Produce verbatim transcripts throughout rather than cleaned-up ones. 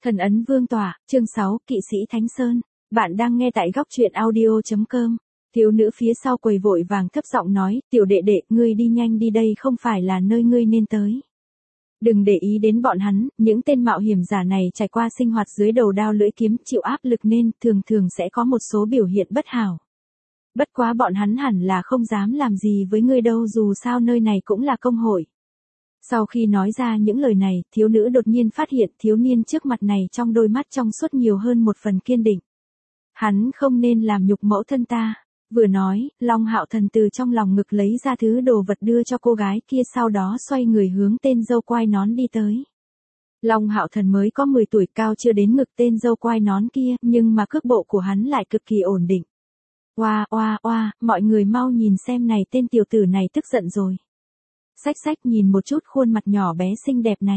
Thần ấn vương tỏa, chương sáu, kỵ sĩ Thánh Sơn. Bạn đang nghe tại góc truyện audio chấm com. Thiếu nữ phía sau quầy vội vàng thấp giọng nói, tiểu đệ đệ, ngươi đi nhanh đi, đây không phải là nơi ngươi nên tới. Đừng để ý đến bọn hắn, những tên mạo hiểm giả này trải qua sinh hoạt dưới đầu đao lưỡi kiếm chịu áp lực nên thường thường sẽ có một số biểu hiện bất hảo. Bất quá bọn hắn hẳn là không dám làm gì với ngươi đâu, dù sao nơi này cũng là công hội. Sau khi nói ra những lời này, thiếu nữ đột nhiên phát hiện thiếu niên trước mặt này trong đôi mắt trong suốt nhiều hơn một phần kiên định. Hắn không nên làm nhục mẫu thân ta. Vừa nói, Long Hạo Thần từ trong lòng ngực lấy ra thứ đồ vật đưa cho cô gái kia, sau đó xoay người hướng tên dâu quai nón đi tới. Long Hạo Thần mới có mười tuổi, cao chưa đến ngực tên dâu quai nón kia, nhưng mà cước bộ của hắn lại cực kỳ ổn định. Oa oa oa, mọi người mau nhìn xem này, tên tiểu tử này tức giận rồi. Xách xách, nhìn một chút khuôn mặt nhỏ bé xinh đẹp này.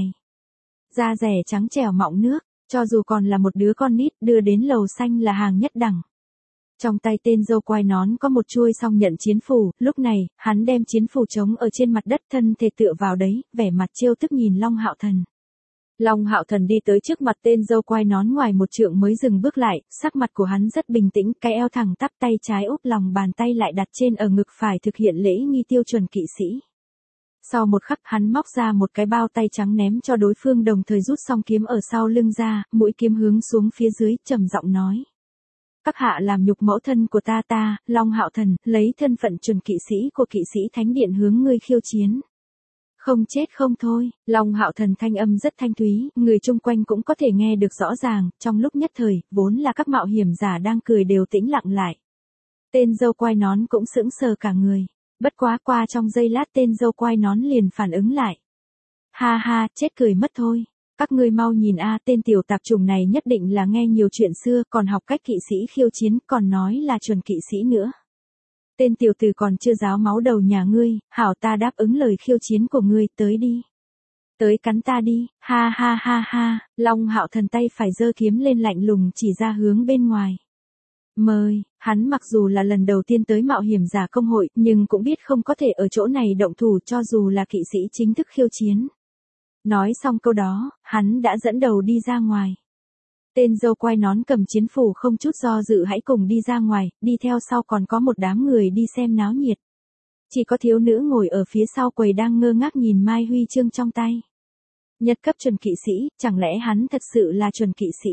Da rẻ trắng trẻo mọng nước, cho dù còn là một đứa con nít, đưa đến lầu xanh là hàng nhất đẳng. Trong tay tên dâu quai nón có một chuôi song nhận chiến phù, lúc này, hắn đem chiến phù trống ở trên mặt đất, thân thể tựa vào đấy, vẻ mặt trêu tức nhìn Long Hạo Thần. Long Hạo Thần đi tới trước mặt tên dâu quai nón ngoài một trượng mới dừng bước lại, sắc mặt của hắn rất bình tĩnh, cái eo thẳng tắp, tay trái úp lòng bàn tay lại đặt trên ở ngực phải, thực hiện lễ nghi tiêu chuẩn kỵ sĩ. Sau một khắc, hắn móc ra một cái bao tay trắng ném cho đối phương, đồng thời rút song kiếm ở sau lưng ra, mũi kiếm hướng xuống phía dưới, trầm giọng nói. Các hạ làm nhục mẫu thân của ta ta, Long Hạo Thần, lấy thân phận chuẩn kỵ sĩ của kỵ sĩ Thánh Điện hướng ngươi khiêu chiến. Không chết không thôi, Long Hạo Thần thanh âm rất thanh thúy, người chung quanh cũng có thể nghe được rõ ràng, trong lúc nhất thời, vốn là các mạo hiểm giả đang cười đều tĩnh lặng lại. Tên dâu quai nón cũng sững sờ cả người. Bất quá qua trong giây lát tên dâu quai nón liền phản ứng lại. Ha ha, chết cười mất thôi. Các ngươi mau nhìn a, tên tiểu tạp chủng này nhất định là nghe nhiều chuyện xưa, còn học cách kỵ sĩ khiêu chiến, còn nói là chuẩn kỵ sĩ nữa. Tên tiểu tử còn chưa ráo máu đầu nhà ngươi, hảo, ta đáp ứng lời khiêu chiến của ngươi, tới đi. Tới cắn ta đi, ha ha ha ha, Long Hạo Thần tay phải giơ kiếm lên lạnh lùng chỉ ra hướng bên ngoài. Mời, hắn mặc dù là lần đầu tiên tới mạo hiểm giả công hội, nhưng cũng biết không có thể ở chỗ này động thủ cho dù là kỵ sĩ chính thức khiêu chiến. Nói xong câu đó, hắn đã dẫn đầu đi ra ngoài. Tên dâu quai nón cầm chiến phủ không chút do dự hãy cùng đi ra ngoài, đi theo sau còn có một đám người đi xem náo nhiệt. Chỉ có thiếu nữ ngồi ở phía sau quầy đang ngơ ngác nhìn mai huy chương trong tay. Nhật cấp chuẩn kỵ sĩ, chẳng lẽ hắn thật sự là chuẩn kỵ sĩ?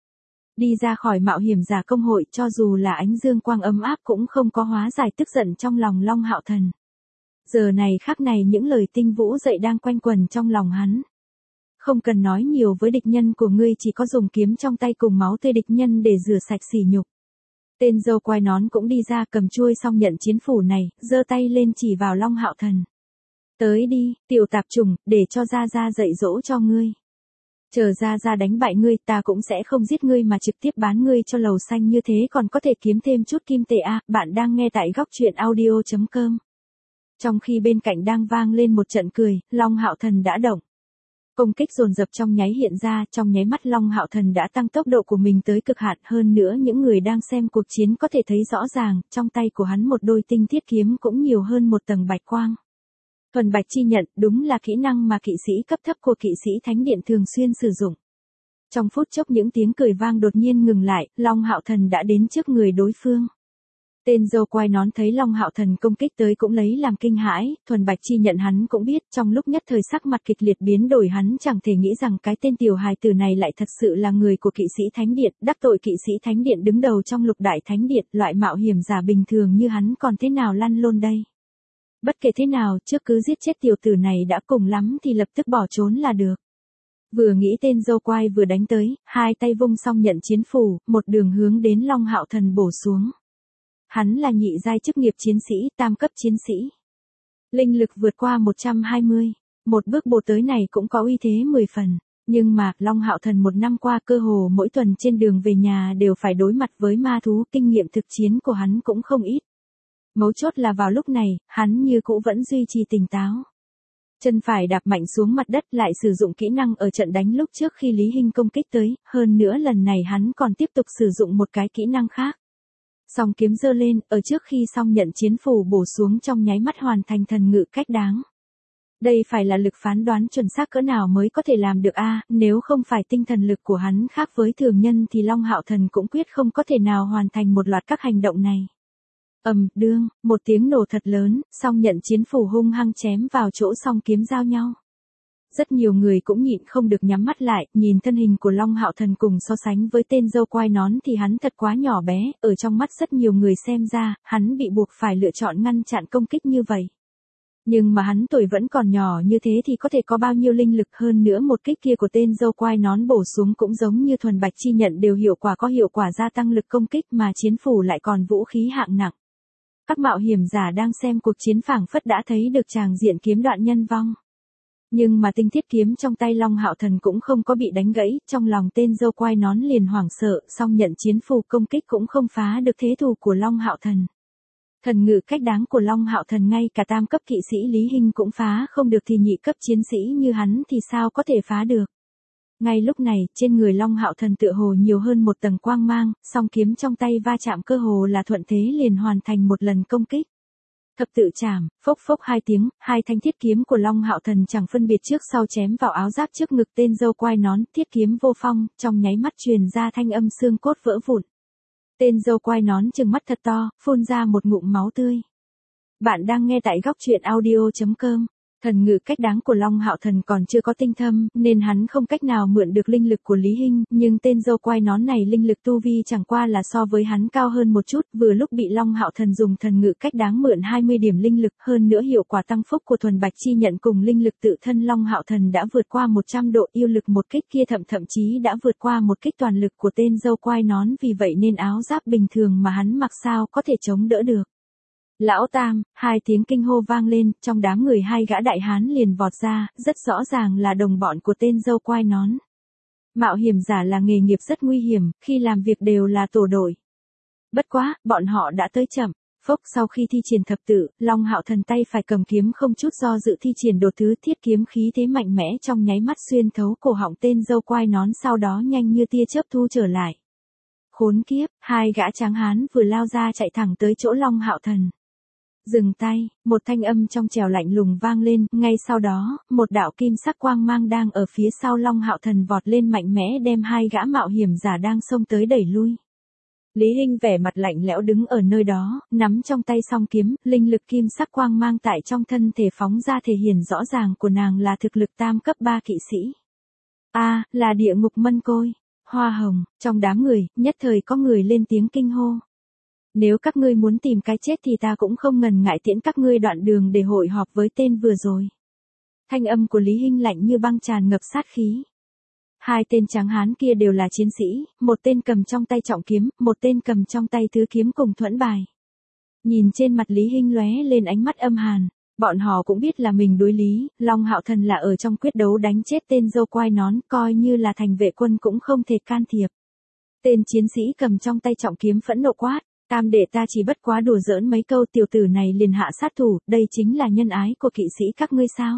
Đi ra khỏi mạo hiểm giả công hội, cho dù là ánh dương quang ấm áp cũng không có hóa giải tức giận trong lòng Long Hạo Thần. Giờ này khắc này những lời tinh vũ dậy đang quanh quẩn trong lòng hắn. Không cần nói nhiều với địch nhân của ngươi, chỉ có dùng kiếm trong tay cùng máu tươi địch nhân để rửa sạch sỉ nhục. Tên dâu quai nón cũng đi ra, cầm chuôi song nhận chiến phủ này, giơ tay lên chỉ vào Long Hạo Thần. Tới đi, tiểu tạp chủng, để cho ra ra dạy dỗ cho ngươi. Chờ ra ra đánh bại ngươi, ta cũng sẽ không giết ngươi mà trực tiếp bán ngươi cho lầu xanh, như thế còn có thể kiếm thêm chút kim tệ a. À, bạn đang nghe tại góc truyện audio chấm com. Trong khi bên cạnh đang vang lên một trận cười, Long Hạo Thần đã động. Công kích dồn dập trong nháy hiện ra, trong nháy mắt Long Hạo Thần đã tăng tốc độ của mình tới cực hạn, hơn nữa những người đang xem cuộc chiến có thể thấy rõ ràng, trong tay của hắn một đôi tinh thiết kiếm cũng nhiều hơn một tầng bạch quang. Thuần bạch chi nhận, đúng là kỹ năng mà kỵ sĩ cấp thấp của kỵ sĩ Thánh Điện thường xuyên sử dụng. Trong phút chốc những tiếng cười vang đột nhiên ngừng lại, Long Hạo Thần đã đến trước người đối phương. Tên dâu quai nón thấy Long Hạo Thần công kích tới cũng lấy làm kinh hãi, thuần bạch chi nhận hắn cũng biết, trong lúc nhất thời sắc mặt kịch liệt biến đổi, hắn chẳng thể nghĩ rằng cái tên tiểu hài tử này lại thật sự là người của kỵ sĩ Thánh Điện, đắc tội kỵ sĩ Thánh Điện đứng đầu trong lục đại Thánh Điện, loại mạo hiểm giả bình thường như hắn còn thế nào lăn lôn đây. Bất kể thế nào, trước cứ giết chết tiểu tử này đã, cùng lắm thì lập tức bỏ trốn là được. Vừa nghĩ tên dâu quai vừa đánh tới, hai tay vung song nhận chiến phủ, một đường hướng đến Long Hạo Thần bổ xuống. Hắn là nhị giai chức nghiệp chiến sĩ, tam cấp chiến sĩ. Linh lực vượt qua một trăm hai mươi, một bước bổ tới này cũng có uy thế mười phần. Nhưng mà, Long Hạo Thần một năm qua cơ hồ mỗi tuần trên đường về nhà đều phải đối mặt với ma thú, kinh nghiệm thực chiến của hắn cũng không ít. Mấu chốt là vào lúc này, hắn như cũ vẫn duy trì tỉnh táo. Chân phải đạp mạnh xuống mặt đất, lại sử dụng kỹ năng ở trận đánh lúc trước khi Lý Hinh công kích tới, hơn nữa lần này hắn còn tiếp tục sử dụng một cái kỹ năng khác. Song kiếm giơ lên, ở trước khi song nhận chiến phủ bổ xuống trong nháy mắt hoàn thành thần ngự cách đáng. Đây phải là lực phán đoán chuẩn xác cỡ nào mới có thể làm được a, nếu không phải tinh thần lực của hắn khác với thường nhân thì Long Hạo Thần cũng quyết không có thể nào hoàn thành một loạt các hành động này. Ầm, đương, một tiếng nổ thật lớn, song nhận chiến phủ hung hăng chém vào chỗ song kiếm giao nhau. Rất nhiều người cũng nhịn không được nhắm mắt lại, nhìn thân hình của Long Hạo Thần cùng so sánh với tên dâu quai nón thì hắn thật quá nhỏ bé, ở trong mắt rất nhiều người xem ra, hắn bị buộc phải lựa chọn ngăn chặn công kích như vậy. Nhưng mà hắn tuổi vẫn còn nhỏ như thế thì có thể có bao nhiêu linh lực, hơn nữa một kích kia của tên dâu quai nón bổ xuống cũng giống như thuần bạch chi nhận đều hiệu quả, có hiệu quả gia tăng lực công kích, mà chiến phủ lại còn vũ khí hạng nặng. Các mạo hiểm giả đang xem cuộc chiến phảng phất đã thấy được tràng diện kiếm đoạn nhân vong. Nhưng mà tinh thiết kiếm trong tay Long Hạo Thần cũng không có bị đánh gãy, trong lòng tên dâu quai nón liền hoảng sợ, song nhận chiến phù công kích cũng không phá được thế thù của Long Hạo Thần. Thần ngự cách đáng của Long Hạo Thần ngay cả tam cấp kỵ sĩ Lý Hinh cũng phá không được thì nhị cấp chiến sĩ như hắn thì sao có thể phá được. Ngay lúc này, trên người Long Hạo Thần tựa hồ nhiều hơn một tầng quang mang, song kiếm trong tay va chạm cơ hồ là thuận thế liền hoàn thành một lần công kích. Thập tự chạm, phốc phốc hai tiếng, hai thanh thiết kiếm của Long Hạo Thần chẳng phân biệt trước sau chém vào áo giáp trước ngực tên dâu quai nón, thiết kiếm vô phong, trong nháy mắt truyền ra thanh âm xương cốt vỡ vụn. Tên dâu quai nón trừng mắt thật to, phun ra một ngụm máu tươi. Bạn đang nghe tại góc truyện audio chấm com. Thần ngự cách đáng của Long Hạo Thần còn chưa có tinh thâm, nên hắn không cách nào mượn được linh lực của Lý Hinh, nhưng tên dâu quai nón này linh lực tu vi chẳng qua là so với hắn cao hơn một chút, vừa lúc bị Long Hạo Thần dùng thần ngự cách đáng mượn hai mươi điểm linh lực, hơn nữa hiệu quả tăng phúc của thuần bạch chi nhận cùng linh lực tự thân Long Hạo Thần đã vượt qua một trăm độ, yêu lực một kích kia thậm thậm chí đã vượt qua một kích toàn lực của tên dâu quai nón, vì vậy nên áo giáp bình thường mà hắn mặc sao có thể chống đỡ được. Lão Tam, hai tiếng kinh hô vang lên, trong đám người hai gã đại hán liền vọt ra, rất rõ ràng là đồng bọn của tên dâu quai nón. Mạo hiểm giả là nghề nghiệp rất nguy hiểm, khi làm việc đều là tổ đội. Bất quá, bọn họ đã tới chậm. Phốc, sau khi thi triển thập tự, Long Hạo Thần tay phải cầm kiếm không chút do dự thi triển đột thứ thiết kiếm khí thế mạnh mẽ trong nháy mắt xuyên thấu cổ họng tên dâu quai nón, sau đó nhanh như tia chớp thu trở lại. Khốn kiếp, hai gã tráng hán vừa lao ra chạy thẳng tới chỗ Long Hạo Thần. Dừng tay, một thanh âm trong trẻo lạnh lùng vang lên, ngay sau đó, một đạo kim sắc quang mang đang ở phía sau Long Hạo Thần vọt lên mạnh mẽ đem hai gã mạo hiểm giả đang xông tới đẩy lui. Lý Hinh vẻ mặt lạnh lẽo đứng ở nơi đó, nắm trong tay song kiếm, linh lực kim sắc quang mang tại trong thân thể phóng ra thể hiện rõ ràng của nàng là thực lực tam cấp ba kỵ sĩ. A, à, là địa ngục mân côi, hoa hồng, trong đám người, nhất thời có người lên tiếng kinh hô. Nếu các ngươi muốn tìm cái chết thì ta cũng không ngần ngại tiễn các ngươi đoạn đường để hội họp với tên vừa rồi. Thanh âm của Lý Hinh lạnh như băng tràn ngập sát khí. Hai tên tráng hán kia đều là chiến sĩ, một tên cầm trong tay trọng kiếm, một tên cầm trong tay tứ kiếm cùng thuẫn bài. Nhìn trên mặt Lý Hinh lóe lên ánh mắt âm hàn, bọn họ cũng biết là mình đối lý, Long Hạo Thần là ở trong quyết đấu đánh chết tên dâu quai nón, coi như là thành vệ quân cũng không thể can thiệp. Tên chiến sĩ cầm trong tay trọng kiếm phẫn nộ quát. Tam đệ ta chỉ bất quá đùa giỡn mấy câu, tiểu tử này liền hạ sát thủ, đây chính là nhân ái của kỵ sĩ các ngươi sao?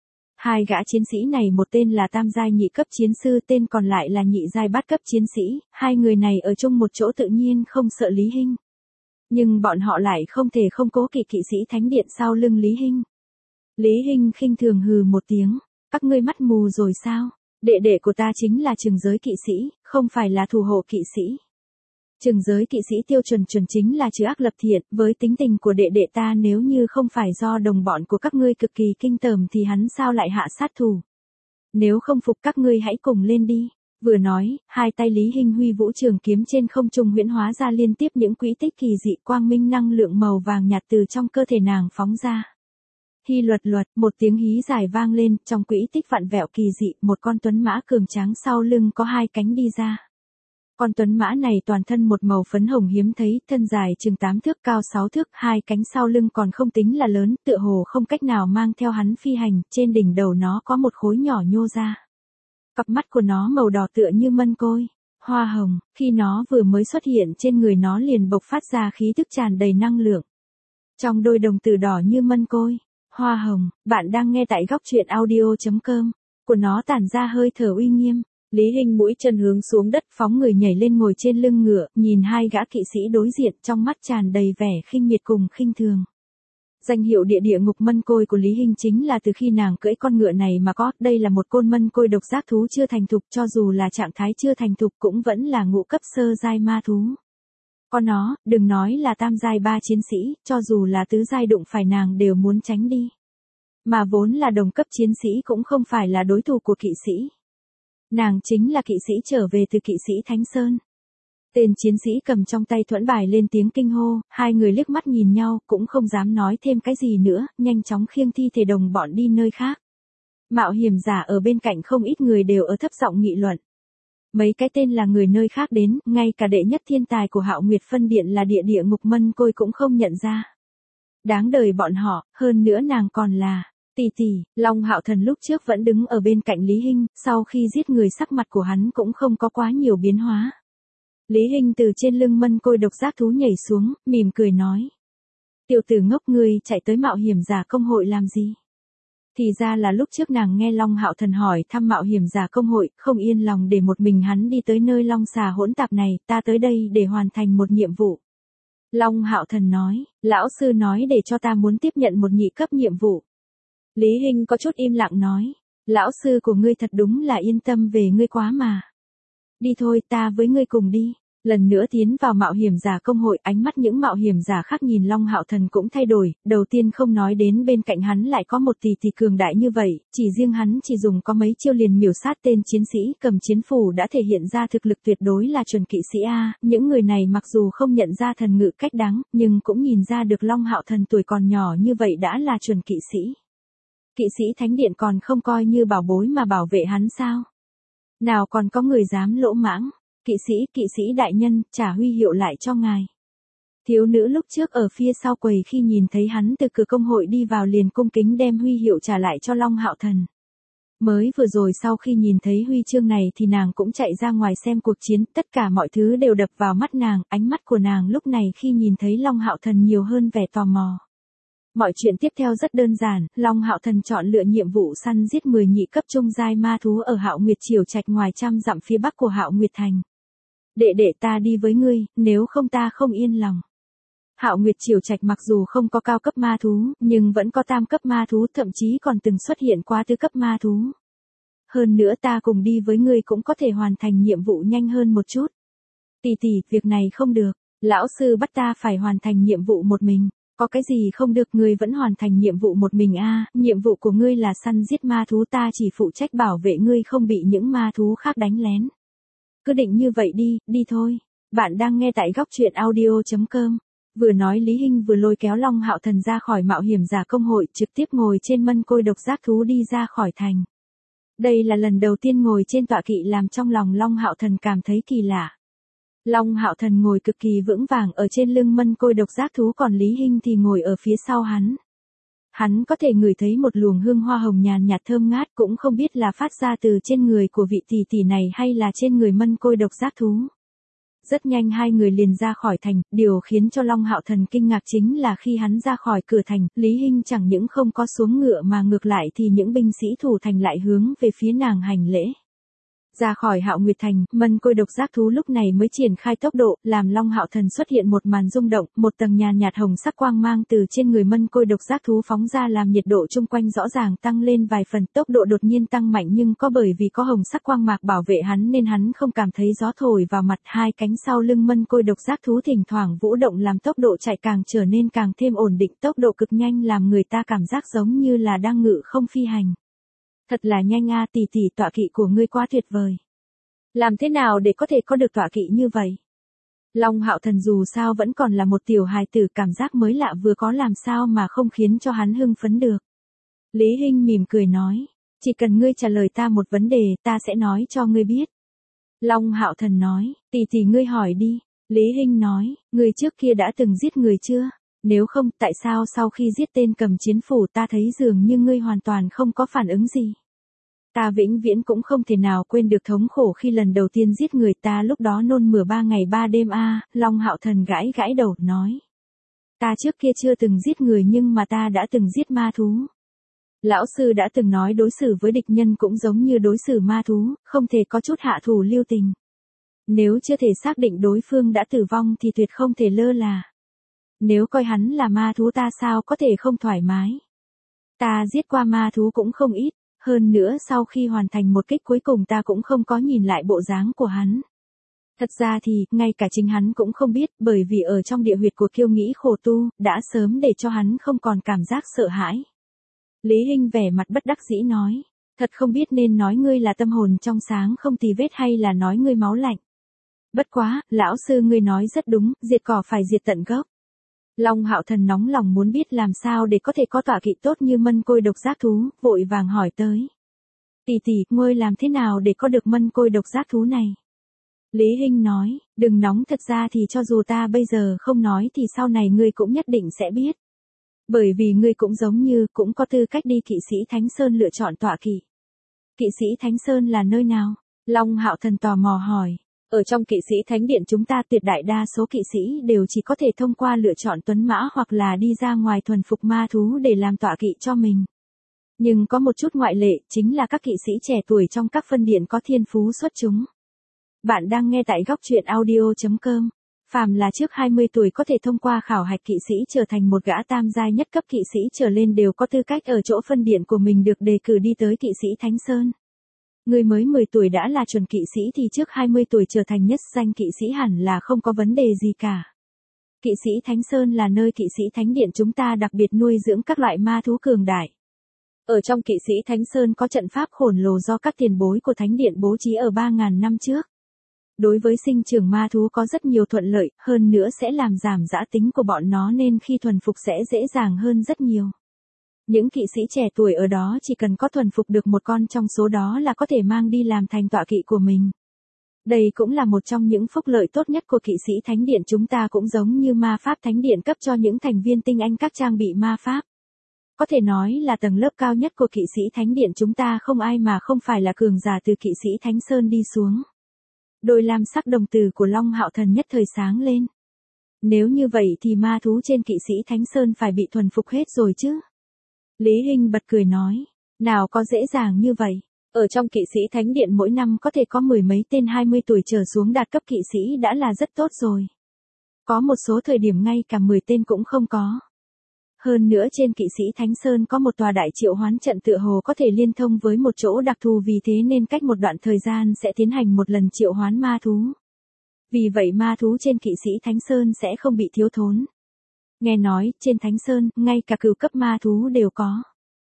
Hai gã chiến sĩ này, một tên là tam giai nhị cấp chiến sư, tên còn lại là nhị giai bát cấp chiến sĩ, hai người này ở chung một chỗ tự nhiên không sợ Lý Hinh. Nhưng bọn họ lại không thể không cố kỵ kỵ sĩ thánh điện sau lưng Lý Hinh. Lý Hinh khinh thường hừ một tiếng, các ngươi mắt mù rồi sao? Đệ đệ của ta chính là trừng giới kỵ sĩ, không phải là thủ hộ kỵ sĩ. Trừng giới kỵ sĩ tiêu chuẩn chuẩn chính là trừ ác lập thiện, với tính tình của đệ đệ ta nếu như không phải do đồng bọn của các ngươi cực kỳ kinh tởm thì hắn sao lại hạ sát thủ. Nếu không phục các ngươi hãy cùng lên đi. Vừa nói, hai tay Lý Hinh huy vũ trường kiếm trên không trung huyễn hóa ra liên tiếp những quỹ tích kỳ dị, quang minh năng lượng màu vàng nhạt từ trong cơ thể nàng phóng ra. Hi luật luật, một tiếng hí dài vang lên, trong quỹ tích vặn vẹo kỳ dị, một con tuấn mã cường tráng sau lưng có hai cánh đi ra. Con tuấn mã này toàn thân một màu phấn hồng hiếm thấy, thân dài chừng tám thước, cao sáu thước, hai cánh sau lưng còn không tính là lớn, tựa hồ không cách nào mang theo hắn phi hành, trên đỉnh đầu nó có một khối nhỏ nhô ra. Cặp mắt của nó màu đỏ tựa như mân côi, hoa hồng, khi nó vừa mới xuất hiện trên người nó liền bộc phát ra khí tức tràn đầy năng lượng. Trong đôi đồng tử đỏ như mân côi, hoa hồng, bạn đang nghe tại góc truyện audio chấm com, của nó tản ra hơi thở uy nghiêm. Lý Hinh mũi chân hướng xuống đất, phóng người nhảy lên ngồi trên lưng ngựa, nhìn hai gã kỵ sĩ đối diện, trong mắt tràn đầy vẻ khinh miệt cùng khinh thường. Danh hiệu địa địa ngục mân côi của Lý Hinh chính là từ khi nàng cưỡi con ngựa này mà có, đây là một côn mân côi độc giác thú chưa thành thục, cho dù là trạng thái chưa thành thục cũng vẫn là ngũ cấp sơ giai ma thú. Có nó, đừng nói là tam giai ba chiến sĩ, cho dù là tứ giai đụng phải nàng đều muốn tránh đi. Mà vốn là đồng cấp chiến sĩ cũng không phải là đối thủ của kỵ sĩ. Nàng chính là kỵ sĩ trở về từ kỵ sĩ Thánh Sơn. Tên chiến sĩ cầm trong tay thuẫn bài lên tiếng kinh hô, hai người liếc mắt nhìn nhau, cũng không dám nói thêm cái gì nữa, nhanh chóng khiêng thi thể đồng bọn đi nơi khác. Mạo hiểm giả ở bên cạnh không ít người đều ở thấp giọng nghị luận. Mấy cái tên là người nơi khác đến, ngay cả đệ nhất thiên tài của Hạo Nguyệt Phân Điện là địa địa ngục mân côi cũng không nhận ra. Đáng đời bọn họ, hơn nữa nàng còn là tỷ tỷ. Long Hạo Thần lúc trước vẫn đứng ở bên cạnh Lý Hinh, sau khi giết người sắc mặt của hắn cũng không có quá nhiều biến hóa. Lý Hinh từ trên lưng mân côi độc giác thú nhảy xuống, mỉm cười nói. Tiểu tử ngốc, ngươi chạy tới mạo hiểm giả công hội làm gì? Thì ra là lúc trước nàng nghe Long Hạo Thần hỏi thăm mạo hiểm giả công hội, không yên lòng để một mình hắn đi tới nơi long xà hỗn tạp này, ta tới đây để hoàn thành một nhiệm vụ. Long Hạo Thần nói, lão sư nói để cho ta muốn tiếp nhận một nhị cấp nhiệm vụ. Lý Hinh có chút im lặng nói, lão sư của ngươi thật đúng là yên tâm về ngươi quá mà. Đi thôi, ta với ngươi cùng đi. Lần nữa tiến vào mạo hiểm giả công hội, ánh mắt những mạo hiểm giả khác nhìn Long Hạo Thần cũng thay đổi, đầu tiên không nói đến bên cạnh hắn lại có một tỷ tỷ cường đại như vậy, chỉ riêng hắn chỉ dùng có mấy chiêu liền miểu sát tên chiến sĩ cầm chiến phủ đã thể hiện ra thực lực tuyệt đối là chuẩn kỵ sĩ A, những người này mặc dù không nhận ra thần ngự cách đáng, nhưng cũng nhìn ra được Long Hạo Thần tuổi còn nhỏ như vậy đã là chuẩn kỵ sĩ. Kỵ sĩ Thánh Điện còn không coi như bảo bối mà bảo vệ hắn sao? Nào còn có người dám lỗ mãng? Kỵ sĩ, kỵ sĩ đại nhân, trả huy hiệu lại cho ngài. Thiếu nữ lúc trước ở phía sau quầy khi nhìn thấy hắn từ cửa công hội đi vào liền cung kính đem huy hiệu trả lại cho Long Hạo Thần. Mới vừa rồi sau khi nhìn thấy huy chương này thì nàng cũng chạy ra ngoài xem cuộc chiến, tất cả mọi thứ đều đập vào mắt nàng, ánh mắt của nàng lúc này khi nhìn thấy Long Hạo Thần nhiều hơn vẻ tò mò. Mọi chuyện tiếp theo rất đơn giản, Long Hạo Thần chọn lựa nhiệm vụ săn giết mười nhị cấp trung giai ma thú ở Hạo Nguyệt Triều Trạch ngoài trăm dặm phía bắc của Hạo Nguyệt Thành. Đệ đệ ta đi với ngươi, nếu không ta không yên lòng. Hạo Nguyệt Triều Trạch mặc dù không có cao cấp ma thú, nhưng vẫn có tam cấp ma thú, thậm chí còn từng xuất hiện qua tứ cấp ma thú. Hơn nữa ta cùng đi với ngươi cũng có thể hoàn thành nhiệm vụ nhanh hơn một chút. Tỷ tỷ, việc này không được, lão sư bắt ta phải hoàn thành nhiệm vụ một mình. Có cái gì không được, ngươi vẫn hoàn thành nhiệm vụ một mình a, à, nhiệm vụ của ngươi là săn giết ma thú, ta chỉ phụ trách bảo vệ ngươi không bị những ma thú khác đánh lén. Cứ định như vậy đi, đi thôi. Bạn đang nghe tại góc truyện audio chấm com. Vừa nói Lý Hinh vừa lôi kéo Long Hạo Thần ra khỏi mạo hiểm giả công hội, trực tiếp ngồi trên mân côi độc giác thú đi ra khỏi thành. Đây là lần đầu tiên ngồi trên tọa kỵ làm trong lòng Long Hạo Thần cảm thấy kỳ lạ. Long Hạo Thần ngồi cực kỳ vững vàng ở trên lưng mân côi độc giác thú, còn Lý Hinh thì ngồi ở phía sau hắn. Hắn có thể ngửi thấy một luồng hương hoa hồng nhàn nhạt thơm ngát, cũng không biết là phát ra từ trên người của vị tỷ tỷ này hay là trên người mân côi độc giác thú. Rất nhanh hai người liền ra khỏi thành, điều khiến cho Long Hạo Thần kinh ngạc chính là khi hắn ra khỏi cửa thành, Lý Hinh chẳng những không có xuống ngựa mà ngược lại thì những binh sĩ thủ thành lại hướng về phía nàng hành lễ. Ra khỏi Hạo Nguyệt Thành, mân côi độc giác thú lúc này mới triển khai tốc độ, làm Long Hạo Thần xuất hiện một màn rung động, một tầng nhàn nhạt hồng sắc quang mang từ trên người mân côi độc giác thú phóng ra làm nhiệt độ chung quanh rõ ràng tăng lên vài phần, tốc độ đột nhiên tăng mạnh nhưng có bởi vì có hồng sắc quang mạc bảo vệ hắn nên hắn không cảm thấy gió thổi vào mặt, hai cánh sau lưng mân côi độc giác thú thỉnh thoảng vũ động làm tốc độ chạy càng trở nên càng thêm ổn định, tốc độ cực nhanh làm người ta cảm giác giống như là đang ngự không phi hành. Thật là nhanh a, tỷ tỷ, tọa kỵ của ngươi quá tuyệt vời. Làm thế nào để có thể có được tọa kỵ như vậy? Long Hạo Thần dù sao vẫn còn là một tiểu hài tử, cảm giác mới lạ vừa có làm sao mà không khiến cho hắn hưng phấn được. Lý Hinh mỉm cười nói, chỉ cần ngươi trả lời ta một vấn đề, ta sẽ nói cho ngươi biết. Long Hạo Thần nói, tỷ tỷ ngươi hỏi đi. Lý Hinh nói, ngươi trước kia đã từng giết người chưa? Nếu không, tại sao sau khi giết tên cầm chiến phủ ta thấy dường như ngươi hoàn toàn không có phản ứng gì? Ta vĩnh viễn cũng không thể nào quên được thống khổ khi lần đầu tiên giết người, ta lúc đó nôn mửa ba ngày ba đêm a. À, Long Hạo Thần gãi gãi đầu, nói. Ta trước kia chưa từng giết người nhưng mà ta đã từng giết ma thú. Lão sư đã từng nói đối xử với địch nhân cũng giống như đối xử ma thú, không thể có chút hạ thủ lưu tình. Nếu chưa thể xác định đối phương đã tử vong thì tuyệt không thể lơ là. Nếu coi hắn là ma thú ta sao có thể không thoải mái. Ta giết qua ma thú cũng không ít, hơn nữa sau khi hoàn thành một kích cuối cùng ta cũng không có nhìn lại bộ dáng của hắn. Thật ra thì, ngay cả chính hắn cũng không biết, bởi vì ở trong địa huyệt của kiêu nghĩ khổ tu, đã sớm để cho hắn không còn cảm giác sợ hãi. Lý Hinh vẻ mặt bất đắc dĩ nói, thật không biết nên nói ngươi là tâm hồn trong sáng không tì vết hay là nói ngươi máu lạnh. Bất quá, lão sư ngươi nói rất đúng, diệt cỏ phải diệt tận gốc. Long Hạo Thần nóng lòng muốn biết làm sao để có thể có tọa kỵ tốt như mân côi độc giác thú, vội vàng hỏi tới. Tỷ tỷ, ngươi làm thế nào để có được mân côi độc giác thú này? Lý Hinh nói, đừng nóng, thật ra thì cho dù ta bây giờ không nói thì sau này ngươi cũng nhất định sẽ biết. Bởi vì ngươi cũng giống như, cũng có tư cách đi Kỵ sĩ Thánh Sơn lựa chọn tọa kỵ. Kỵ sĩ Thánh Sơn là nơi nào? Long Hạo Thần tò mò hỏi. Ở trong Kỵ sĩ Thánh Điện chúng ta tuyệt đại đa số kỵ sĩ đều chỉ có thể thông qua lựa chọn tuấn mã hoặc là đi ra ngoài thuần phục ma thú để làm tọa kỵ cho mình. Nhưng có một chút ngoại lệ, chính là các kỵ sĩ trẻ tuổi trong các phân điện có thiên phú xuất chúng. Bạn đang nghe tại góc truyện audio chấm com. Phàm là trước hai mươi tuổi có thể thông qua khảo hạch kỵ sĩ trở thành một gã tam giai nhất cấp kỵ sĩ trở lên đều có tư cách ở chỗ phân điện của mình được đề cử đi tới Kỵ sĩ Thánh Sơn. Người mới mười tuổi đã là chuẩn kỵ sĩ thì trước hai mươi tuổi trở thành nhất danh kỵ sĩ hẳn là không có vấn đề gì cả. Kỵ sĩ Thánh Sơn là nơi Kỵ sĩ Thánh Điện chúng ta đặc biệt nuôi dưỡng các loại ma thú cường đại. Ở trong Kỵ sĩ Thánh Sơn có trận pháp khổng lồ do các tiền bối của Thánh Điện bố trí ở ba nghìn năm trước. Đối với sinh trưởng ma thú có rất nhiều thuận lợi, hơn nữa sẽ làm giảm dã tính của bọn nó nên khi thuần phục sẽ dễ dàng hơn rất nhiều. Những kỵ sĩ trẻ tuổi ở đó chỉ cần có thuần phục được một con trong số đó là có thể mang đi làm thành tọa kỵ của mình. Đây cũng là một trong những phúc lợi tốt nhất của Kỵ sĩ Thánh Điện chúng ta, cũng giống như ma pháp Thánh Điện cấp cho những thành viên tinh anh các trang bị ma pháp. Có thể nói là tầng lớp cao nhất của Kỵ sĩ Thánh Điện chúng ta không ai mà không phải là cường giả từ Kỵ sĩ Thánh Sơn đi xuống. Đôi lam sắc đồng tử của Long Hạo Thần nhất thời sáng lên. Nếu như vậy thì ma thú trên Kỵ sĩ Thánh Sơn phải bị thuần phục hết rồi chứ. Lý Hinh bật cười nói, nào có dễ dàng như vậy. Ở trong Kỵ sĩ Thánh Điện mỗi năm có thể có mười mấy tên hai mươi tuổi trở xuống đạt cấp kỵ sĩ đã là rất tốt rồi. Có một số thời điểm ngay cả mười tên cũng không có. Hơn nữa trên Kỵ sĩ Thánh Sơn có một tòa đại triệu hoán trận tựa hồ có thể liên thông với một chỗ đặc thù, vì thế nên cách một đoạn thời gian sẽ tiến hành một lần triệu hoán ma thú. Vì vậy ma thú trên Kỵ sĩ Thánh Sơn sẽ không bị thiếu thốn. Nghe nói, trên Thánh Sơn, ngay cả cửu cấp ma thú đều có.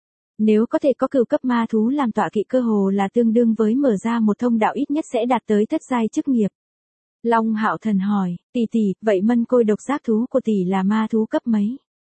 Nếu có thể có cửu cấp ma thú làm tọa kỵ cơ hồ là tương đương với mở ra một thông đạo, ít nhất sẽ đạt tới thất giai chức nghiệp. Long Hạo Thần hỏi, tỷ tỷ, vậy mân côi độc giác thú của tỷ là ma thú cấp mấy?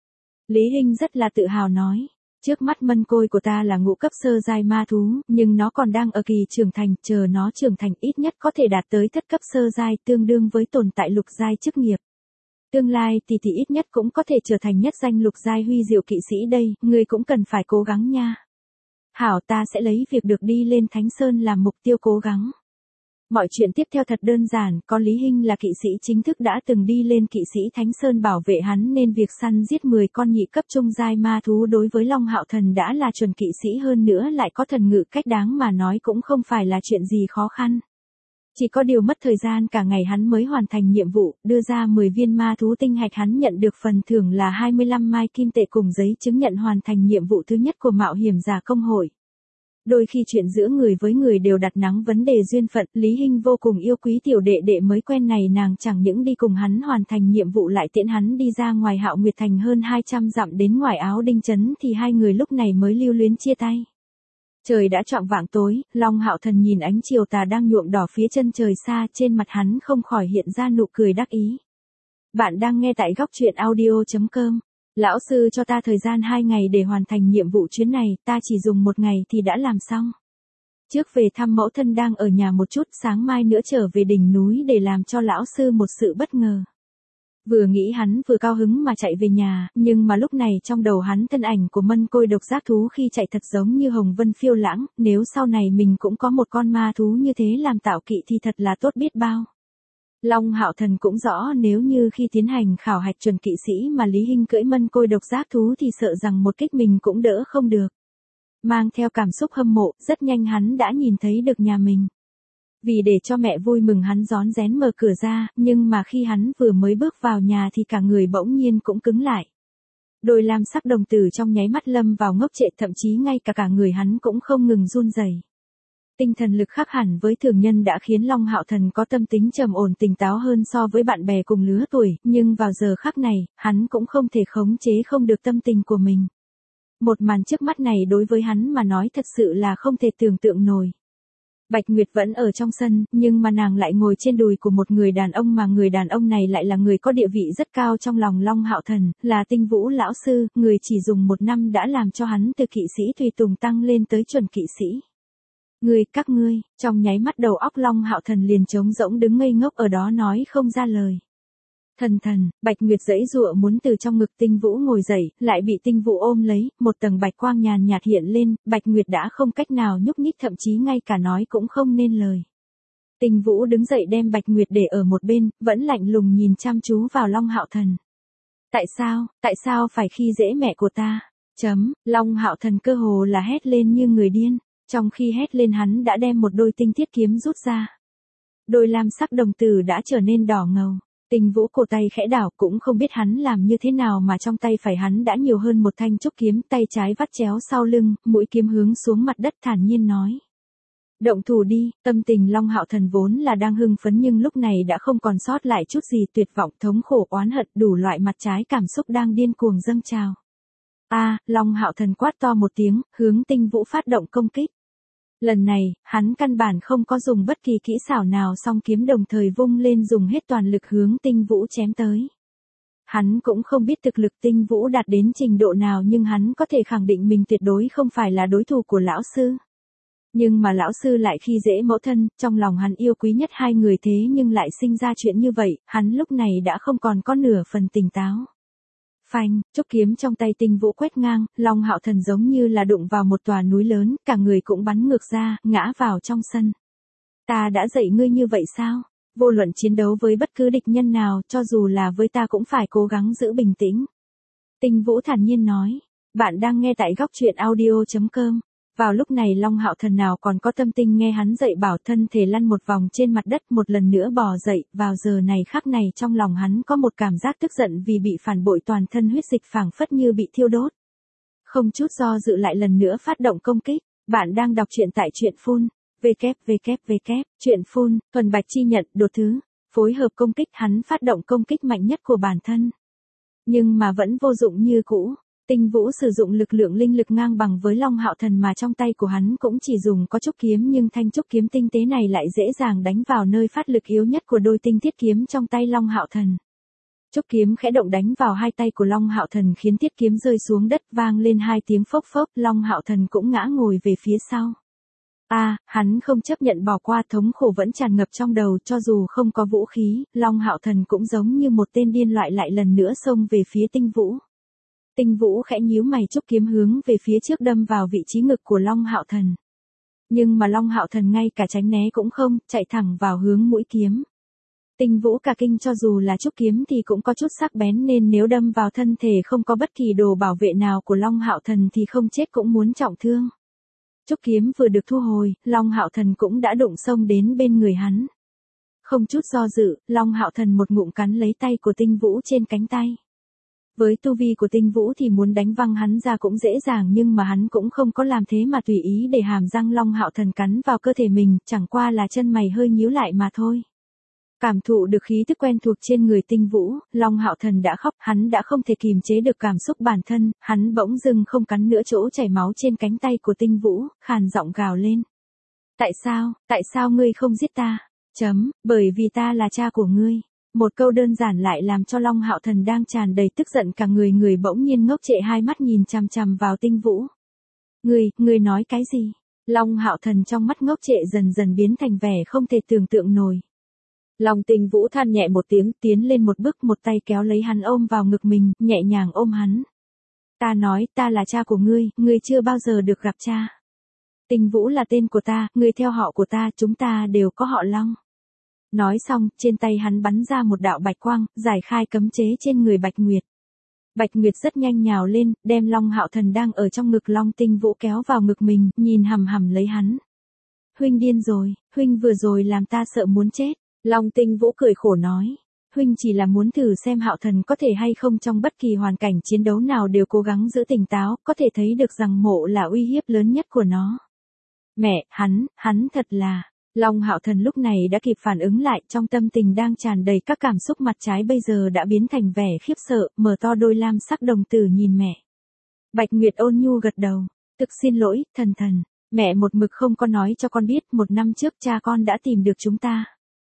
Lý Hinh rất là tự hào nói, trước mắt mân côi của ta là ngũ cấp sơ giai ma thú, nhưng nó còn đang ở kỳ trưởng thành, chờ nó trưởng thành ít nhất có thể đạt tới thất cấp sơ giai, tương đương với tồn tại lục giai chức nghiệp. Tương lai tỷ tỷ ít nhất cũng có thể trở thành nhất danh lục giai huy diệu kỵ sĩ đây, ngươi cũng cần phải cố gắng nha. Hảo, ta sẽ lấy việc được đi lên Thánh Sơn làm mục tiêu cố gắng. Mọi chuyện tiếp theo thật đơn giản, có Lý Hinh là kỵ sĩ chính thức đã từng đi lên Kỵ sĩ Thánh Sơn bảo vệ hắn nên việc săn giết mười con nhị cấp trung giai ma thú đối với Long Hạo Thần đã là chuẩn kỵ sĩ, hơn nữa lại có thần ngự cách đáng mà nói cũng không phải là chuyện gì khó khăn. Chỉ có điều mất thời gian cả ngày hắn mới hoàn thành nhiệm vụ, đưa ra mười viên ma thú tinh hạch, hắn nhận được phần thưởng là hai mươi lăm mai kim tệ cùng giấy chứng nhận hoàn thành nhiệm vụ thứ nhất của mạo hiểm giả công hội. Đôi khi chuyện giữa người với người đều đặt nắng vấn đề duyên phận, Lý Hinh vô cùng yêu quý tiểu đệ đệ mới quen này, nàng chẳng những đi cùng hắn hoàn thành nhiệm vụ lại tiễn hắn đi ra ngoài Hạo Nguyệt Thành hơn hai trăm dặm đến ngoài Áo Đinh Trấn thì hai người lúc này mới lưu luyến chia tay. Trời đã chạng vạng tối, Long Hạo Thần nhìn ánh chiều tà đang nhuộm đỏ phía chân trời xa, trên mặt hắn không khỏi hiện ra nụ cười đắc ý. Bạn đang nghe tại góc truyện audio chấm com. Lão sư cho ta thời gian hai ngày để hoàn thành nhiệm vụ chuyến này, ta chỉ dùng một ngày thì đã làm xong. Trước về thăm mẫu thân đang ở nhà một chút, sáng mai nữa trở về đỉnh núi để làm cho lão sư một sự bất ngờ. Vừa nghĩ hắn vừa cao hứng mà chạy về nhà, nhưng mà lúc này trong đầu hắn thân ảnh của mân côi độc giác thú khi chạy thật giống như hồng vân phiêu lãng, nếu sau này mình cũng có một con ma thú như thế làm tạo kỵ thì thật là tốt biết bao. Long Hạo Thần cũng rõ nếu như khi tiến hành khảo hạch chuẩn kỵ sĩ mà Lý Hinh cưỡi mân côi độc giác thú thì sợ rằng một kích mình cũng đỡ không được. Mang theo cảm xúc hâm mộ, rất nhanh hắn đã nhìn thấy được nhà mình. Vì để cho mẹ vui mừng hắn rón rén mở cửa ra, nhưng mà khi hắn vừa mới bước vào nhà thì cả người bỗng nhiên cũng cứng lại. Đôi lam sắc đồng tử trong nháy mắt lâm vào ngốc trệ, thậm chí ngay cả cả người hắn cũng không ngừng run rẩy. Tinh thần lực khác hẳn với thường nhân đã khiến Long Hạo Thần có tâm tính trầm ổn tỉnh táo hơn so với bạn bè cùng lứa tuổi, nhưng vào giờ khắc này, hắn cũng không thể khống chế không được tâm tình của mình. Một màn trước mắt này đối với hắn mà nói thật sự là không thể tưởng tượng nổi. Bạch Nguyệt vẫn ở trong sân, nhưng mà nàng lại ngồi trên đùi của một người đàn ông mà người đàn ông này lại là người có địa vị rất cao trong lòng Long Hạo Thần, là Tinh Vũ lão sư, người chỉ dùng một năm đã làm cho hắn từ kỵ sĩ tùy tùng tăng lên tới chuẩn kỵ sĩ. Ngươi, các ngươi, trong nháy mắt đầu óc Long Hạo Thần liền trống rỗng đứng ngây ngốc ở đó nói không ra lời. Thần thần, Bạch Nguyệt giãy giụa muốn từ trong ngực Tinh Vũ ngồi dậy, lại bị Tinh Vũ ôm lấy, một tầng bạch quang nhàn nhạt hiện lên, Bạch Nguyệt đã không cách nào nhúc nhích, thậm chí ngay cả nói cũng không nên lời. Tinh Vũ đứng dậy đem Bạch Nguyệt để ở một bên, vẫn lạnh lùng nhìn chăm chú vào Long Hạo Thần. Tại sao, tại sao phải khi dễ mẹ của ta? Chấm, Long Hạo Thần cơ hồ là hét lên như người điên, trong khi hét lên hắn đã đem một đôi tinh thiết kiếm rút ra. Đôi lam sắc đồng tử đã trở nên đỏ ngầu. Tinh Vũ cổ tay khẽ đảo, cũng không biết hắn làm như thế nào mà trong tay phải hắn đã nhiều hơn một thanh trúc kiếm, tay trái vắt chéo sau lưng, mũi kiếm hướng xuống mặt đất thản nhiên nói. Động thủ đi. Tâm tình Long Hạo Thần vốn là đang hưng phấn nhưng lúc này đã không còn sót lại chút gì, tuyệt vọng, thống khổ, oán hận, đủ loại mặt trái cảm xúc đang điên cuồng dâng trào. A, Long Hạo Thần quát to một tiếng, hướng Tinh Vũ phát động công kích. Lần này, hắn căn bản không có dùng bất kỳ kỹ xảo nào, song kiếm đồng thời vung lên dùng hết toàn lực hướng Tinh Vũ chém tới. Hắn cũng không biết thực lực Tinh Vũ đạt đến trình độ nào nhưng hắn có thể khẳng định mình tuyệt đối không phải là đối thủ của lão sư. Nhưng mà lão sư lại khi dễ mẫu thân, trong lòng hắn yêu quý nhất hai người thế nhưng lại sinh ra chuyện như vậy, hắn lúc này đã không còn có nửa phần tỉnh táo. Phanh, trúc kiếm trong tay Tinh Vũ quét ngang, Long Hạo Thần giống như là đụng vào một tòa núi lớn, cả người cũng bắn ngược ra, ngã vào trong sân. Ta đã dạy ngươi như vậy sao? Vô luận chiến đấu với bất cứ địch nhân nào, cho dù là với ta cũng phải cố gắng giữ bình tĩnh. Tinh Vũ thản nhiên nói. Bạn đang nghe tại góc truyện audio chấm com. Vào lúc này Long Hạo Thần nào còn có tâm tình nghe hắn dạy bảo, thân thể lăn một vòng trên mặt đất, một lần nữa bò dậy, vào giờ này khắc này trong lòng hắn có một cảm giác tức giận vì bị phản bội, toàn thân huyết dịch phảng phất như bị thiêu đốt. Không chút do dự lại lần nữa phát động công kích. Bạn đang đọc truyện tại truyện phun, www, truyện phun, thuần bạch chi nhận, đột thứ, phối hợp công kích, hắn phát động công kích mạnh nhất của bản thân. Nhưng mà vẫn vô dụng như cũ. Tinh Vũ sử dụng lực lượng linh lực ngang bằng với Long Hạo Thần mà trong tay của hắn cũng chỉ dùng có trúc kiếm, nhưng thanh trúc kiếm tinh tế này lại dễ dàng đánh vào nơi phát lực yếu nhất của đôi tinh thiết kiếm trong tay Long Hạo Thần. Trúc kiếm khẽ động đánh vào hai tay của Long Hạo Thần khiến thiết kiếm rơi xuống đất, vang lên hai tiếng phốc phốc, Long Hạo Thần cũng ngã ngồi về phía sau. A, à, hắn không chấp nhận bỏ qua, thống khổ vẫn tràn ngập trong đầu, cho dù không có vũ khí, Long Hạo Thần cũng giống như một tên điên loại lại lần nữa xông về phía Tinh Vũ. Tinh Vũ khẽ nhíu mày, trúc kiếm hướng về phía trước đâm vào vị trí ngực của Long Hạo Thần. Nhưng mà Long Hạo Thần ngay cả tránh né cũng không, chạy thẳng vào hướng mũi kiếm. Tinh Vũ cả kinh, cho dù là trúc kiếm thì cũng có chút sắc bén nên nếu đâm vào thân thể không có bất kỳ đồ bảo vệ nào của Long Hạo Thần thì không chết cũng muốn trọng thương. Trúc kiếm vừa được thu hồi, Long Hạo Thần cũng đã đụng xông đến bên người hắn. Không chút do dự, Long Hạo Thần một ngụm cắn lấy tay của Tinh Vũ trên cánh tay. Với tu vi của Tinh Vũ thì muốn đánh văng hắn ra cũng dễ dàng, nhưng mà hắn cũng không có làm thế mà tùy ý để hàm răng Long Hạo Thần cắn vào cơ thể mình, chẳng qua là chân mày hơi nhíu lại mà thôi. Cảm thụ được khí tức quen thuộc trên người Tinh Vũ, Long Hạo Thần đã khóc, hắn đã không thể kìm chế được cảm xúc bản thân, hắn bỗng dưng không cắn nữa chỗ chảy máu trên cánh tay của Tinh Vũ, khàn giọng gào lên. Tại sao, tại sao ngươi không giết ta? Chấm, bởi vì ta là cha của ngươi. Một câu đơn giản lại làm cho Long Hạo Thần đang tràn đầy tức giận cả người người bỗng nhiên ngốc trệ, hai mắt nhìn chằm chằm vào Tinh Vũ. Ngươi, ngươi nói cái gì? Long Hạo Thần trong mắt ngốc trệ dần dần biến thành vẻ không thể tưởng tượng nổi. Long Tinh Vũ than nhẹ một tiếng, tiến lên một bước, một tay kéo lấy hắn ôm vào ngực mình, nhẹ nhàng ôm hắn. Ta nói, ta là cha của ngươi, ngươi chưa bao giờ được gặp cha. Tinh Vũ là tên của ta, ngươi theo họ của ta, chúng ta đều có họ Long. Nói xong, trên tay hắn bắn ra một đạo bạch quang, giải khai cấm chế trên người Bạch Nguyệt. Bạch Nguyệt rất nhanh nhào lên, đem Long Hạo Thần đang ở trong ngực Long Tinh Vũ kéo vào ngực mình, nhìn hằm hằm lấy hắn. Huynh điên rồi, huynh vừa rồi làm ta sợ muốn chết. Long Tinh Vũ cười khổ nói. Huynh chỉ là muốn thử xem Hạo Thần có thể hay không trong bất kỳ hoàn cảnh chiến đấu nào đều cố gắng giữ tỉnh táo, có thể thấy được rằng mộ là uy hiếp lớn nhất của nó. Mẹ, hắn, hắn thật là... Long Hạo Thần lúc này đã kịp phản ứng lại, trong tâm tình đang tràn đầy các cảm xúc, mặt trái bây giờ đã biến thành vẻ khiếp sợ, mở to đôi lam sắc đồng tử nhìn mẹ. Bạch Nguyệt ôn nhu gật đầu. Thực xin lỗi, thần thần. Mẹ một mực không có nói cho con biết, một năm trước cha con đã tìm được chúng ta.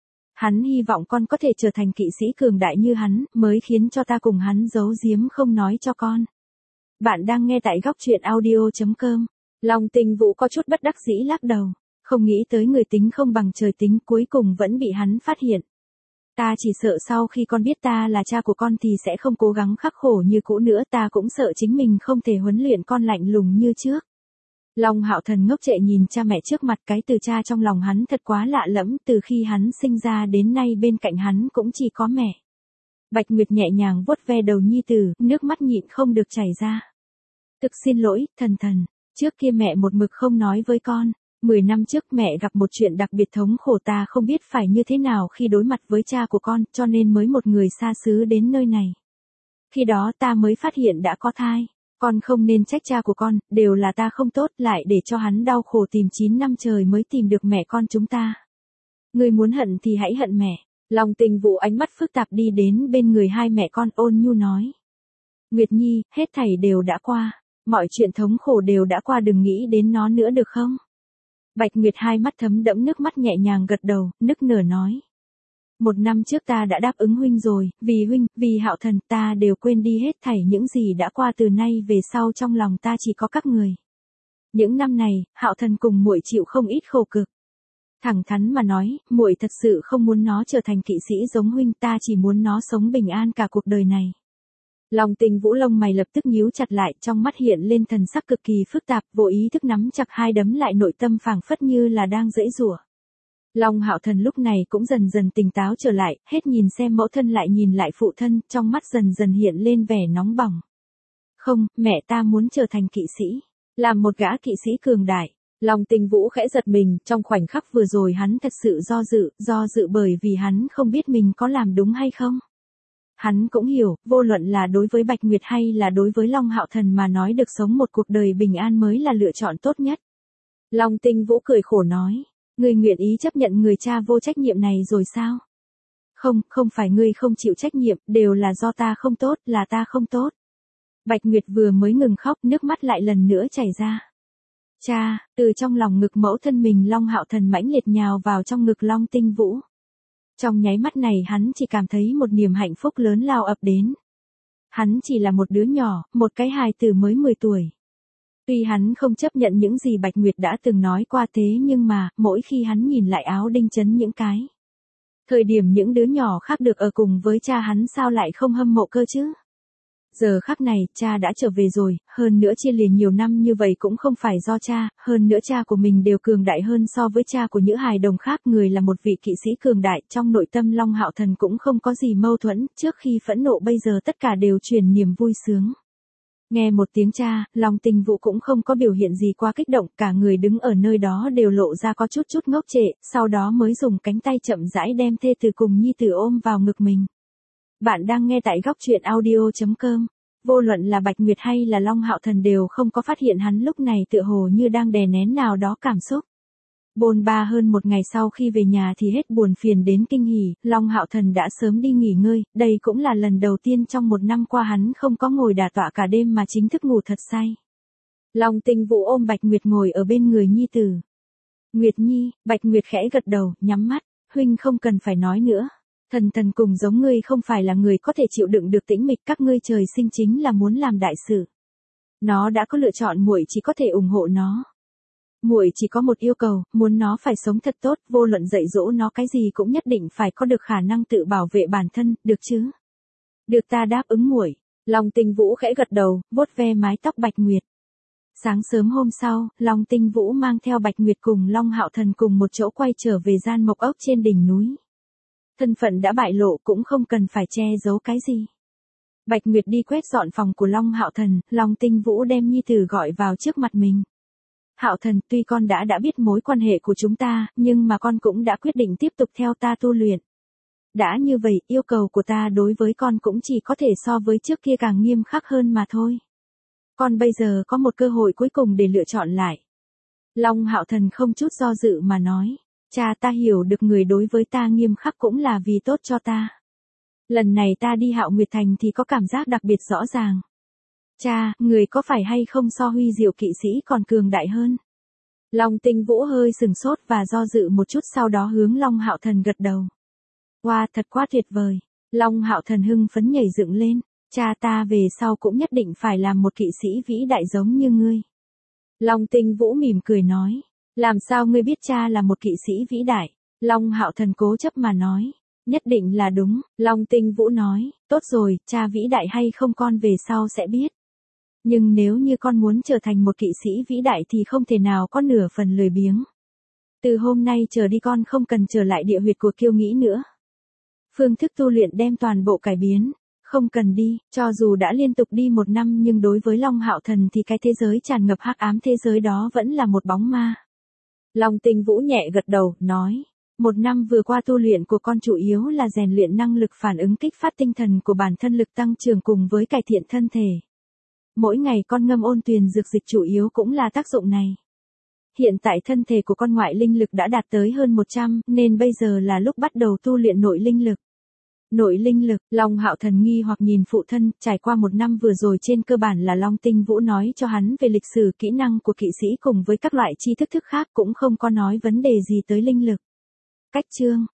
Hắn hy vọng con có thể trở thành kỵ sĩ cường đại như hắn, mới khiến cho ta cùng hắn giấu giếm không nói cho con. Bạn đang nghe tại góc truyện audio chấm com. Long Tinh Vũ có chút bất đắc dĩ lắc đầu. Không nghĩ tới người tính không bằng trời tính, cuối cùng vẫn bị hắn phát hiện. Ta chỉ sợ sau khi con biết ta là cha của con thì sẽ không cố gắng khắc khổ như cũ nữa, ta cũng sợ chính mình không thể huấn luyện con lạnh lùng như trước. Long Hạo Thần ngốc trệ nhìn cha mẹ trước mặt, cái từ cha trong lòng hắn thật quá lạ lẫm, từ khi hắn sinh ra đến nay bên cạnh hắn cũng chỉ có mẹ. Bạch Nguyệt nhẹ nhàng vuốt ve đầu nhi tử, nước mắt nhịn không được chảy ra. Thực xin lỗi, thần thần, trước kia mẹ một mực không nói với con. Mười năm trước mẹ gặp một chuyện đặc biệt thống khổ, ta không biết phải như thế nào khi đối mặt với cha của con, cho nên mới một người xa xứ đến nơi này. Khi đó ta mới phát hiện đã có thai. Con không nên trách cha của con, đều là ta không tốt, lại để cho hắn đau khổ tìm chín năm trời mới tìm được mẹ con chúng ta. Ngươi muốn hận thì hãy hận mẹ. Long Tinh Vũ ánh mắt phức tạp đi đến bên người hai mẹ con, ôn nhu nói. Nguyệt Nhi, hết thảy đều đã qua. Mọi chuyện thống khổ đều đã qua, đừng nghĩ đến nó nữa được không? Bạch Nguyệt hai mắt thấm đẫm nước mắt nhẹ nhàng gật đầu, nức nở nói. Một năm trước ta đã đáp ứng huynh rồi, vì huynh, vì Hạo Thần, ta đều quên đi hết thảy những gì đã qua, từ nay về sau trong lòng ta chỉ có các người. Những năm này, Hạo Thần cùng muội chịu không ít khổ cực. Thẳng thắn mà nói, muội thật sự không muốn nó trở thành kỵ sĩ giống huynh, ta chỉ muốn nó sống bình an cả cuộc đời này. Long Tinh Vũ lông mày lập tức nhíu chặt lại, trong mắt hiện lên thần sắc cực kỳ phức tạp, vô ý thức nắm chặt hai đấm lại, nội tâm phảng phất như là đang giãy giụa. Long Hạo Thần lúc này cũng dần dần tỉnh táo trở lại, hết nhìn xem mẫu thân lại nhìn lại phụ thân, trong mắt dần dần hiện lên vẻ nóng bỏng. Không, mẹ ta muốn trở thành kỵ sĩ, làm một gã kỵ sĩ cường đại. Long Tinh Vũ khẽ giật mình, trong khoảnh khắc vừa rồi hắn thật sự do dự, do dự bởi vì hắn không biết mình có làm đúng hay không. Hắn cũng hiểu, vô luận là đối với Bạch Nguyệt hay là đối với Long Hạo Thần mà nói, được sống một cuộc đời bình an mới là lựa chọn tốt nhất. Long Tinh Vũ cười khổ nói, ngươi nguyện ý chấp nhận người cha vô trách nhiệm này rồi sao? Không, không phải ngươi không chịu trách nhiệm, đều là do ta không tốt, là ta không tốt. Bạch Nguyệt vừa mới ngừng khóc, nước mắt lại lần nữa chảy ra. Cha, từ trong lòng ngực mẫu thân mình, Long Hạo Thần mãnh liệt nhào vào trong ngực Long Tinh Vũ. Trong nháy mắt này hắn chỉ cảm thấy một niềm hạnh phúc lớn lao ập đến. Hắn chỉ là một đứa nhỏ, một cái hài tử mới mười tuổi. Tuy hắn không chấp nhận những gì Bạch Nguyệt đã từng nói qua, thế nhưng mà, mỗi khi hắn nhìn lại áo đinh chấn những cái thời điểm những đứa nhỏ khác được ở cùng với cha, hắn sao lại không hâm mộ cơ chứ? Giờ khắc này, cha đã trở về rồi, hơn nữa chia liền nhiều năm như vậy cũng không phải do cha, hơn nữa cha của mình đều cường đại hơn so với cha của những hài đồng khác, người là một vị kỵ sĩ cường đại, trong nội tâm Long Hạo Thần cũng không có gì mâu thuẫn, trước khi phẫn nộ bây giờ tất cả đều truyền niềm vui sướng. Nghe một tiếng cha, Long Tinh Vũ cũng không có biểu hiện gì quá kích động, cả người đứng ở nơi đó đều lộ ra có chút chút ngốc trệ, sau đó mới dùng cánh tay chậm rãi đem thê tử cùng nhi tử ôm vào ngực mình. Bạn đang nghe tại góc truyện audio chấm com. Vô luận là Bạch Nguyệt hay là Long Hạo Thần đều không có phát hiện hắn lúc này tựa hồ như đang đè nén nào đó cảm xúc. Bôn ba hơn một ngày sau khi về nhà thì hết buồn phiền đến kinh hỉ, Long Hạo Thần đã sớm đi nghỉ ngơi, đây cũng là lần đầu tiên trong một năm qua hắn không có ngồi đả tọa cả đêm mà chính thức ngủ thật say. Long Tinh Vũ ôm Bạch Nguyệt ngồi ở bên người nhi tử. Nguyệt Nhi, Bạch Nguyệt khẽ gật đầu, nhắm mắt, huynh không cần phải nói nữa. Thần thần cùng giống ngươi không phải là người có thể chịu đựng được tĩnh mịch, các ngươi trời sinh chính là muốn làm đại sự. Nó đã có lựa chọn, muội chỉ có thể ủng hộ nó. Muội chỉ có một yêu cầu, muốn nó phải sống thật tốt, vô luận dạy dỗ nó cái gì cũng nhất định phải có được khả năng tự bảo vệ bản thân, được chứ? Được, ta đáp ứng muội. Long Tinh Vũ khẽ gật đầu, vuốt ve mái tóc Bạch Nguyệt. Sáng sớm hôm sau, Long Tinh Vũ mang theo Bạch Nguyệt cùng Long Hạo Thần cùng một chỗ quay trở về gian mộc ốc trên đỉnh núi. Thân phận đã bại lộ cũng không cần phải che giấu cái gì. Bạch Nguyệt đi quét dọn phòng của Long Hạo Thần, Long Tinh Vũ đem nhi tử gọi vào trước mặt mình. Hạo Thần, tuy con đã đã biết mối quan hệ của chúng ta, nhưng mà con cũng đã quyết định tiếp tục theo ta tu luyện. Đã như vậy, yêu cầu của ta đối với con cũng chỉ có thể so với trước kia càng nghiêm khắc hơn mà thôi. Con bây giờ có một cơ hội cuối cùng để lựa chọn lại. Long Hạo Thần không chút do dự mà nói. Cha, ta hiểu được người đối với ta nghiêm khắc cũng là vì tốt cho ta. Lần này ta đi Hạo Nguyệt Thành thì có cảm giác đặc biệt rõ ràng. Cha, người có phải hay không so Huy Diệu kỵ sĩ còn cường đại hơn? Long Tinh Vũ hơi sừng sốt và do dự một chút, sau đó hướng Long Hạo Thần gật đầu. Wow, thật quá tuyệt vời. Long Hạo Thần hưng phấn nhảy dựng lên. Cha, ta về sau cũng nhất định phải làm một kỵ sĩ vĩ đại giống như ngươi. Long Tinh Vũ mỉm cười nói. Làm sao ngươi biết cha là một kỵ sĩ vĩ đại? Long Hạo Thần cố chấp mà nói. Nhất định là đúng. Long Tinh Vũ nói. Tốt rồi, cha vĩ đại hay không con về sau sẽ biết. Nhưng nếu như con muốn trở thành một kỵ sĩ vĩ đại thì không thể nào có nửa phần lười biếng. Từ hôm nay trở đi con không cần trở lại địa huyệt của Kiêu Nghĩ nữa. Phương thức tu luyện đem toàn bộ cải biến. Không cần đi, cho dù đã liên tục đi một năm nhưng đối với Long Hạo Thần thì cái thế giới tràn ngập hắc ám thế giới đó vẫn là một bóng ma. Long Tinh Vũ nhẹ gật đầu, nói. Một năm vừa qua tu luyện của con chủ yếu là rèn luyện năng lực phản ứng kích phát tinh thần của bản thân, lực tăng trưởng cùng với cải thiện thân thể. Mỗi ngày con ngâm ôn tuyền dược dịch chủ yếu cũng là tác dụng này. Hiện tại thân thể của con ngoại linh lực đã đạt tới hơn một trăm, nên bây giờ là lúc bắt đầu tu luyện nội linh lực. Nội linh lực, Long Hạo Thần nghi hoặc nhìn phụ thân, trải qua một năm vừa rồi trên cơ bản là Long Tinh Vũ nói cho hắn về lịch sử kỹ năng của kỵ sĩ cùng với các loại tri thức thức khác, cũng không có nói vấn đề gì tới linh lực. Cách chương